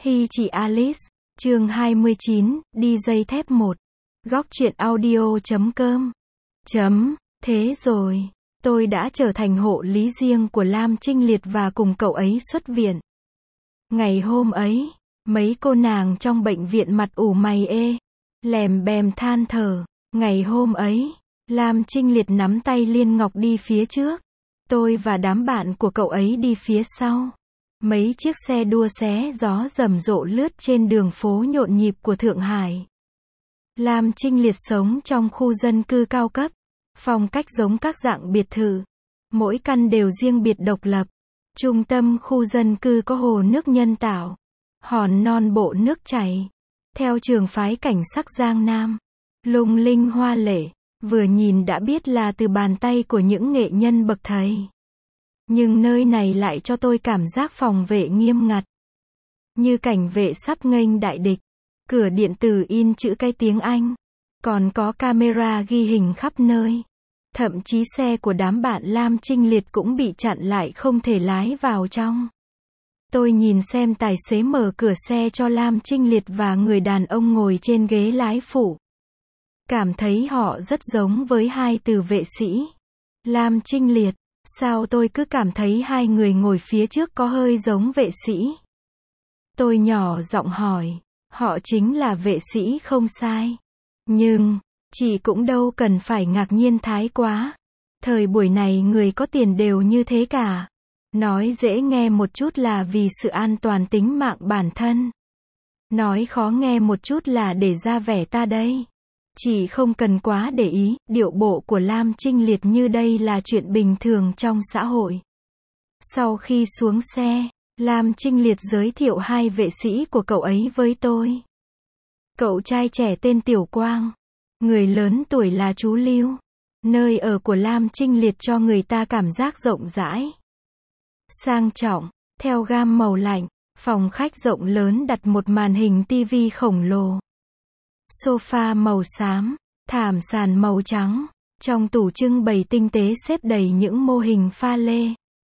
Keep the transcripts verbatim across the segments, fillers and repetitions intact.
Hi chị Alice, chương hai mươi chín, đi dây thép một. Góc truyện audio chấm com. Chấm, thế rồi, tôi đã trở thành hộ lý riêng của Lam Trinh Liệt và cùng cậu ấy xuất viện. Ngày hôm ấy, mấy cô nàng trong bệnh viện mặt ủ mày ê, lèm bèm than thở. Ngày hôm ấy, Lam Trinh Liệt nắm tay Liên Ngọc đi phía trước. Tôi và đám bạn của cậu ấy đi phía sau. Mấy chiếc xe đua xé gió rầm rộ lướt trên đường phố nhộn nhịp của Thượng Hải. Lam Trinh Liệt sống trong khu dân cư cao cấp, phong cách giống các dạng biệt thự. Mỗi căn đều riêng biệt độc lập. Trung tâm khu dân cư có hồ nước nhân tạo, hòn non bộ nước chảy, theo trường phái cảnh sắc Giang Nam. Lung linh hoa lệ, vừa nhìn đã biết là từ bàn tay của những nghệ nhân bậc thầy. Nhưng nơi này lại cho tôi cảm giác phòng vệ nghiêm ngặt. Như cảnh vệ sắp nghênh đại địch. Cửa điện tử in chữ cái tiếng Anh. Còn có camera ghi hình khắp nơi. Thậm chí xe của đám bạn Lam Trinh Liệt cũng bị chặn lại không thể lái vào trong. Tôi nhìn xem tài xế mở cửa xe cho Lam Trinh Liệt và người đàn ông ngồi trên ghế lái phụ. Cảm thấy họ rất giống với hai từ vệ sĩ. Lam Trinh Liệt. Sao tôi cứ cảm thấy hai người ngồi phía trước có hơi giống vệ sĩ? Tôi nhỏ giọng hỏi. Họ chính là vệ sĩ không sai. Nhưng, chị cũng đâu cần phải ngạc nhiên thái quá. Thời buổi này người có tiền đều như thế cả. Nói dễ nghe một chút là vì sự an toàn tính mạng bản thân. Nói khó nghe một chút là để ra vẻ ta đây. Chị không cần quá để ý, điệu bộ của Lam Trinh Liệt như đây là chuyện bình thường trong xã hội. Sau khi xuống xe, Lam Trinh Liệt giới thiệu hai vệ sĩ của cậu ấy với tôi. Cậu trai trẻ tên Tiểu Quang, người lớn tuổi là chú Lưu. Nơi ở của Lam Trinh Liệt cho người ta cảm giác rộng rãi, sang trọng, theo gam màu lạnh. Phòng khách rộng lớn đặt một màn hình tivi khổng lồ. Sofa màu xám, thảm sàn màu trắng. Trong tủ trưng bày tinh tế xếp đầy những mô hình pha lê.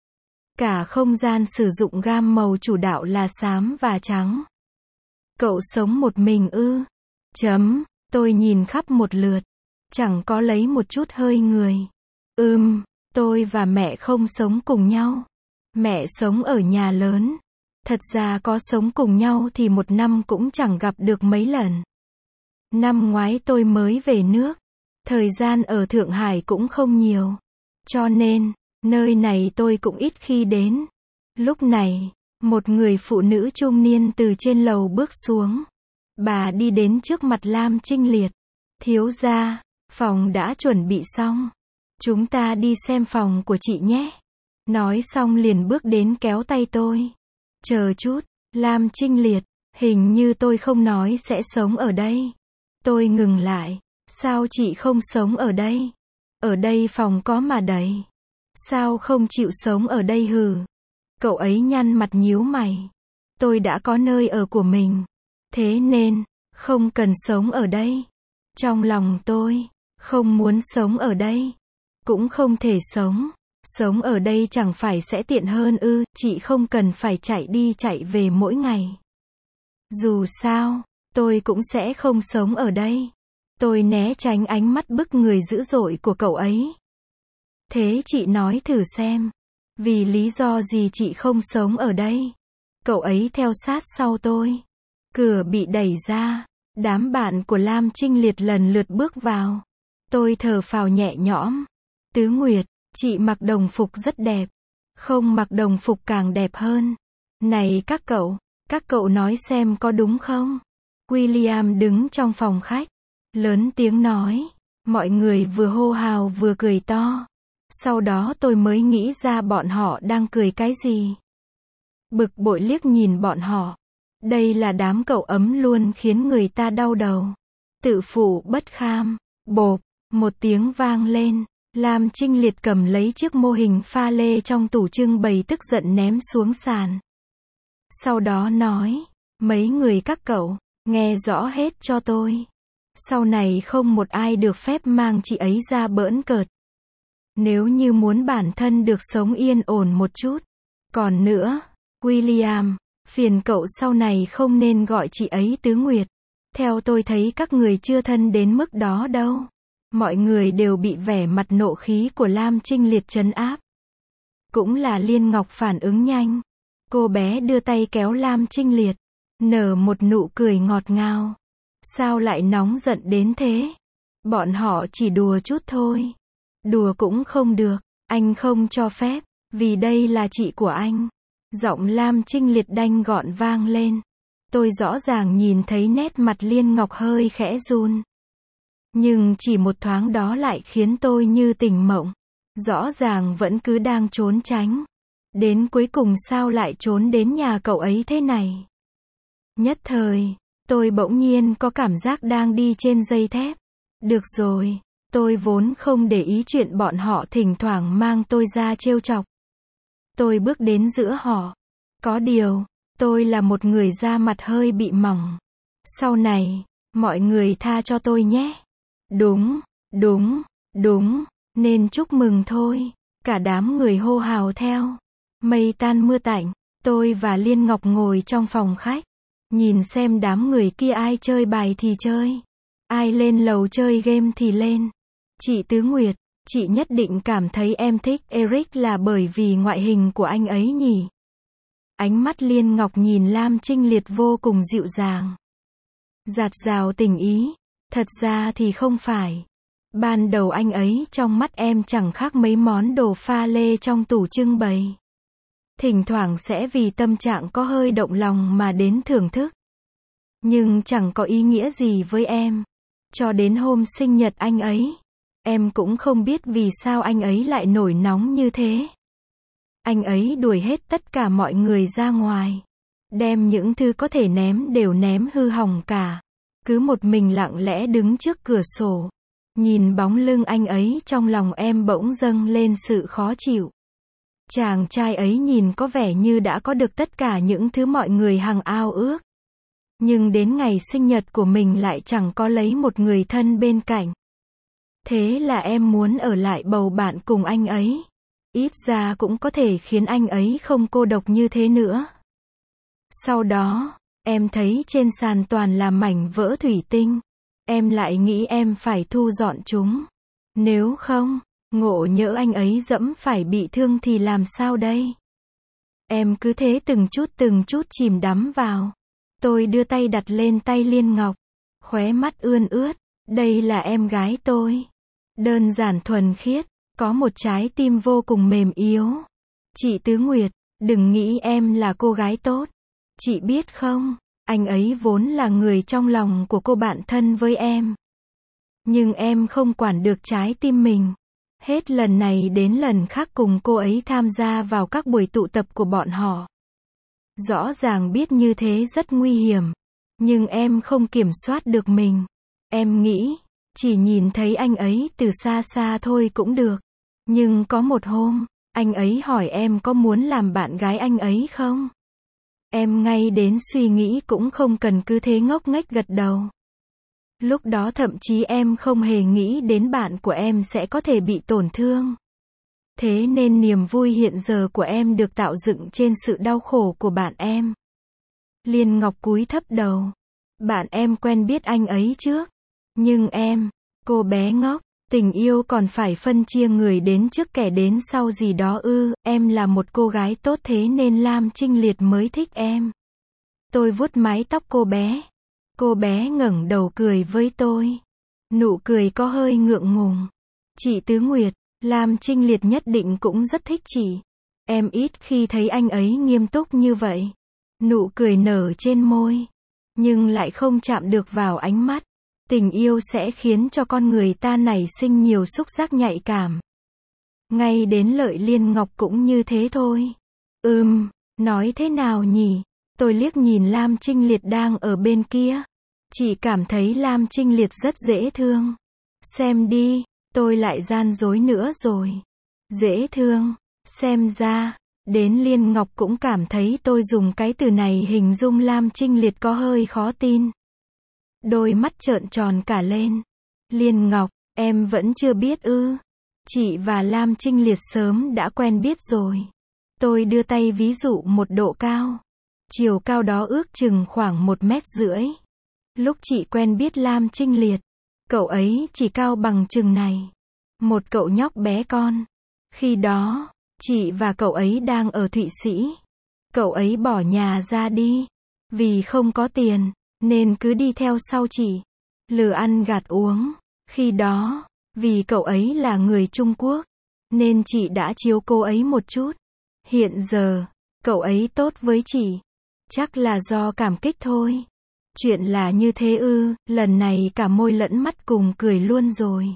Cả không gian sử dụng gam màu chủ đạo là xám và trắng. Cậu sống một mình ư? Chấm, tôi nhìn khắp một lượt. Chẳng có lấy một chút hơi người. Ừm, tôi và mẹ không sống cùng nhau. Mẹ sống ở nhà lớn. Thật ra có sống cùng nhau thì một năm cũng chẳng gặp được mấy lần. Năm ngoái tôi mới về nước. Thời gian ở Thượng Hải cũng không nhiều. Cho nên, nơi này tôi cũng ít khi đến. Lúc này, một người phụ nữ trung niên từ trên lầu bước xuống. Bà đi đến trước mặt Lam Trinh Liệt. Thiếu gia, phòng đã chuẩn bị xong. Chúng ta đi xem phòng của chị nhé. Nói xong liền bước đến kéo tay tôi. Chờ chút, Lam Trinh Liệt, hình như tôi không nói sẽ sống ở đây. Tôi ngừng lại. Sao chị không sống ở đây? Ở đây phòng có mà đầy. Sao không chịu sống ở đây hừ? Cậu ấy nhăn mặt nhíu mày. Tôi đã có nơi ở của mình. Thế nên, không cần sống ở đây. Trong lòng tôi, không muốn sống ở đây. Cũng không thể sống. Sống ở đây chẳng phải sẽ tiện hơn ư? Chị không cần phải chạy đi chạy về mỗi ngày. Dù sao, tôi cũng sẽ không sống ở đây. Tôi né tránh ánh mắt bức người dữ dội của cậu ấy. Thế chị nói thử xem. Vì lý do gì chị không sống ở đây? Cậu ấy theo sát sau tôi. Cửa bị đẩy ra. Đám bạn của Lam Trinh Liệt lần lượt bước vào. Tôi thở phào nhẹ nhõm. Tứ Nguyệt, chị mặc đồng phục rất đẹp. Không mặc đồng phục càng đẹp hơn. Này các cậu, các cậu nói xem có đúng không? William đứng trong phòng khách. Lớn tiếng nói. Mọi người vừa hô hào vừa cười to. Sau đó tôi mới nghĩ ra bọn họ đang cười cái gì. Bực bội liếc nhìn bọn họ. Đây là đám cậu ấm luôn khiến người ta đau đầu. Tự phụ bất kham. Bộp, một tiếng vang lên. Lam Trinh Liệt cầm lấy chiếc mô hình pha lê trong tủ trưng bày tức giận ném xuống sàn. Sau đó nói. Mấy người các cậu, nghe rõ hết cho tôi. Sau này không một ai được phép mang chị ấy ra bỡn cợt. Nếu như muốn bản thân được sống yên ổn một chút. Còn nữa, William, Phiền cậu sau này không nên gọi chị ấy Tứ Nguyệt. Theo tôi thấy các người chưa thân đến mức đó đâu. Mọi người đều bị vẻ mặt nộ khí của Lam Trinh Liệt trấn áp. Cũng là Liên Ngọc phản ứng nhanh. Cô bé đưa tay kéo Lam Trinh Liệt, nở một nụ cười ngọt ngào. Sao lại nóng giận đến thế? Bọn họ chỉ đùa chút thôi. Đùa cũng không được, anh không cho phép, vì đây là chị của anh. Giọng Lam Trinh Liệt đanh gọn vang lên. Tôi rõ ràng nhìn thấy nét mặt Liên Ngọc hơi khẽ run. Nhưng chỉ một thoáng đó lại khiến tôi như tỉnh mộng. Rõ ràng vẫn cứ đang trốn tránh. Đến cuối cùng sao lại trốn đến nhà cậu ấy thế này? Nhất thời, tôi bỗng nhiên có cảm giác đang đi trên dây thép. Được rồi, tôi vốn không để ý chuyện bọn họ thỉnh thoảng mang tôi ra trêu chọc. Tôi bước đến giữa họ. Có điều, tôi là một người da mặt hơi bị mỏng. Sau này, mọi người tha cho tôi nhé. Đúng, đúng, đúng, nên chúc mừng thôi. Cả đám người hô hào theo. Mây tan mưa tạnh, tôi và Liên Ngọc ngồi trong phòng khách. Nhìn xem đám người kia ai chơi bài thì chơi. Ai lên lầu chơi game thì lên. Chị Tứ Nguyệt, chị nhất định cảm thấy em thích Eric là bởi vì ngoại hình của anh ấy nhỉ? Ánh mắt Liên Ngọc nhìn Lam Trinh Liệt vô cùng dịu dàng. Dạt dào tình ý. Thật ra thì không phải. Ban đầu anh ấy trong mắt em chẳng khác mấy món đồ pha lê trong tủ trưng bày. Thỉnh thoảng sẽ vì tâm trạng có hơi động lòng mà đến thưởng thức. Nhưng chẳng có ý nghĩa gì với em. Cho đến hôm sinh nhật anh ấy, em cũng không biết vì sao anh ấy lại nổi nóng như thế. Anh ấy đuổi hết tất cả mọi người ra ngoài. Đem những thứ có thể ném đều ném hư hỏng cả. Cứ một mình lặng lẽ đứng trước cửa sổ. Nhìn bóng lưng anh ấy trong lòng em bỗng dâng lên sự khó chịu. Chàng trai ấy nhìn có vẻ như đã có được tất cả những thứ mọi người hằng ao ước. Nhưng đến ngày sinh nhật của mình lại chẳng có lấy một người thân bên cạnh. Thế là em muốn ở lại bầu bạn cùng anh ấy. Ít ra cũng có thể khiến anh ấy không cô độc như thế nữa. Sau đó, em thấy trên sàn toàn là mảnh vỡ thủy tinh. Em lại nghĩ em phải thu dọn chúng. Nếu không, ngộ nhỡ anh ấy dẫm phải bị thương thì làm sao đây? Em cứ thế từng chút từng chút chìm đắm vào. Tôi đưa tay đặt lên tay Liên Ngọc. Khóe mắt ươn ướt. Đây là em gái tôi. Đơn giản thuần khiết. Có một trái tim vô cùng mềm yếu. Chị Tứ Nguyệt, đừng nghĩ em là cô gái tốt. Chị biết không, anh ấy vốn là người trong lòng của cô bạn thân với em. Nhưng em không quản được trái tim mình. Hết lần này đến lần khác cùng cô ấy tham gia vào các buổi tụ tập của bọn họ. Rõ ràng biết như thế rất nguy hiểm. Nhưng em không kiểm soát được mình. Em nghĩ, chỉ nhìn thấy anh ấy từ xa xa thôi cũng được. Nhưng có một hôm, anh ấy hỏi em có muốn làm bạn gái anh ấy không? Em ngay đến suy nghĩ cũng không cần cứ thế ngốc nghếch gật đầu. Lúc đó thậm chí em không hề nghĩ đến bạn của em sẽ có thể bị tổn thương. Thế nên niềm vui hiện giờ của em được tạo dựng trên sự đau khổ của bạn em. Liên Ngọc cúi thấp đầu. Bạn em quen biết anh ấy trước. Nhưng em, cô bé ngốc, tình yêu còn phải phân chia người đến trước kẻ đến sau gì đó ư, em là một cô gái tốt thế nên Lam Trinh Liệt mới thích em. Tôi vuốt mái tóc cô bé. Cô bé ngẩng đầu cười với tôi. Nụ cười có hơi ngượng ngùng. Chị Tứ Nguyệt, Lam Trinh Liệt nhất định cũng rất thích chị. Em ít khi thấy anh ấy nghiêm túc như vậy. Nụ cười nở trên môi. Nhưng lại không chạm được vào ánh mắt. Tình yêu sẽ khiến cho con người ta nảy sinh nhiều xúc giác nhạy cảm. Ngay đến Lợi Liên Ngọc cũng như thế thôi. Ừm, nói thế nào nhỉ? Tôi liếc nhìn Lam Trinh Liệt đang ở bên kia. Chỉ cảm thấy Lam Trinh Liệt rất dễ thương. Xem đi, tôi lại gian dối nữa rồi. Dễ thương, xem ra, đến Liên Ngọc cũng cảm thấy tôi dùng cái từ này hình dung Lam Trinh Liệt có hơi khó tin. Đôi mắt trợn tròn cả lên. Liên Ngọc, em vẫn chưa biết ư? Chị và Lam Trinh Liệt sớm đã quen biết rồi. Tôi đưa tay ví dụ một độ cao. Chiều cao đó ước chừng khoảng một mét rưỡi. Lúc chị quen biết Lam Trinh Liệt, cậu ấy chỉ cao bằng chừng này. Một cậu nhóc bé con. Khi đó, chị và cậu ấy đang ở Thụy Sĩ. Cậu ấy bỏ nhà ra đi. Vì không có tiền, nên cứ đi theo sau chị. Lừa ăn gạt uống. Khi đó, vì cậu ấy là người Trung Quốc, nên chị đã chiếu cô ấy một chút. Hiện giờ, cậu ấy tốt với chị. Chắc là do cảm kích thôi. Chuyện là như thế ư, lần này cả môi lẫn mắt cùng cười luôn rồi.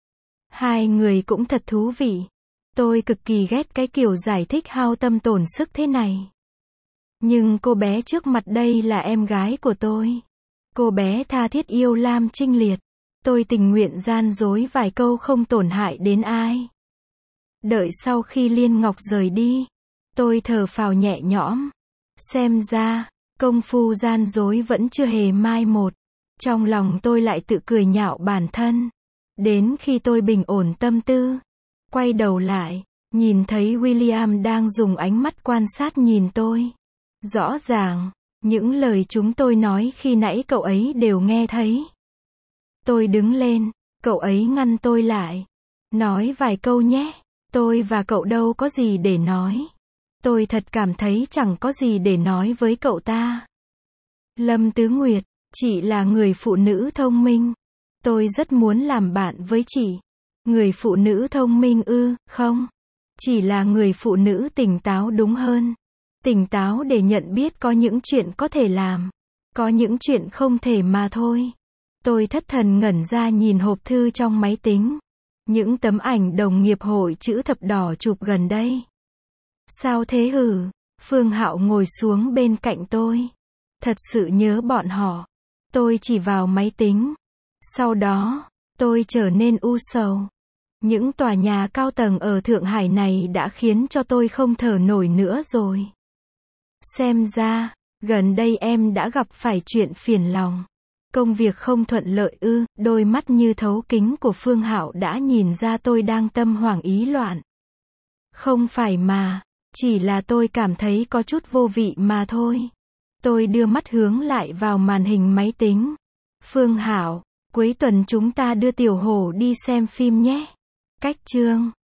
Hai người cũng thật thú vị. Tôi cực kỳ ghét cái kiểu giải thích hao tâm tổn sức thế này. Nhưng cô bé trước mặt đây là em gái của tôi. Cô bé tha thiết yêu Lam Trinh Liệt. Tôi tình nguyện gian dối vài câu không tổn hại đến ai. Đợi sau khi Liên Ngọc rời đi, tôi thở phào nhẹ nhõm. Xem ra, công phu gian dối vẫn chưa hề mai một. Trong lòng tôi lại tự cười nhạo bản thân. Đến khi tôi bình ổn tâm tư, quay đầu lại, nhìn thấy William đang dùng ánh mắt quan sát nhìn tôi. Rõ ràng, những lời chúng tôi nói khi nãy cậu ấy đều nghe thấy. Tôi đứng lên, cậu ấy ngăn tôi lại. Nói vài câu nhé, tôi và cậu đâu có gì để nói. Tôi thật cảm thấy chẳng có gì để nói với cậu ta. Lâm Tứ Nguyệt, chị là người phụ nữ thông minh. Tôi rất muốn làm bạn với chị. Người phụ nữ thông minh ư, không. Chỉ là người phụ nữ tỉnh táo đúng hơn. Tỉnh táo để nhận biết có những chuyện có thể làm. Có những chuyện không thể mà thôi. Tôi thất thần ngẩn ra nhìn hộp thư trong máy tính. Những tấm ảnh đồng nghiệp hội chữ thập đỏ chụp gần đây. Sao thế hử? Phương Hạo ngồi xuống bên cạnh tôi. Thật sự nhớ bọn họ. Tôi chỉ vào máy tính. Sau đó, tôi trở nên u sầu. Những tòa nhà cao tầng ở Thượng Hải này đã khiến cho tôi không thở nổi nữa rồi. Xem ra, gần đây em đã gặp phải chuyện phiền lòng. Công việc không thuận lợi ư? Đôi mắt như thấu kính của Phương Hạo đã nhìn ra tôi đang tâm hoảng ý loạn. Không phải mà, chỉ là tôi cảm thấy có chút vô vị mà thôi. Tôi đưa mắt hướng lại vào màn hình máy tính. Phương Hạo, cuối tuần chúng ta đưa Tiểu Hổ đi xem phim nhé. Cách chương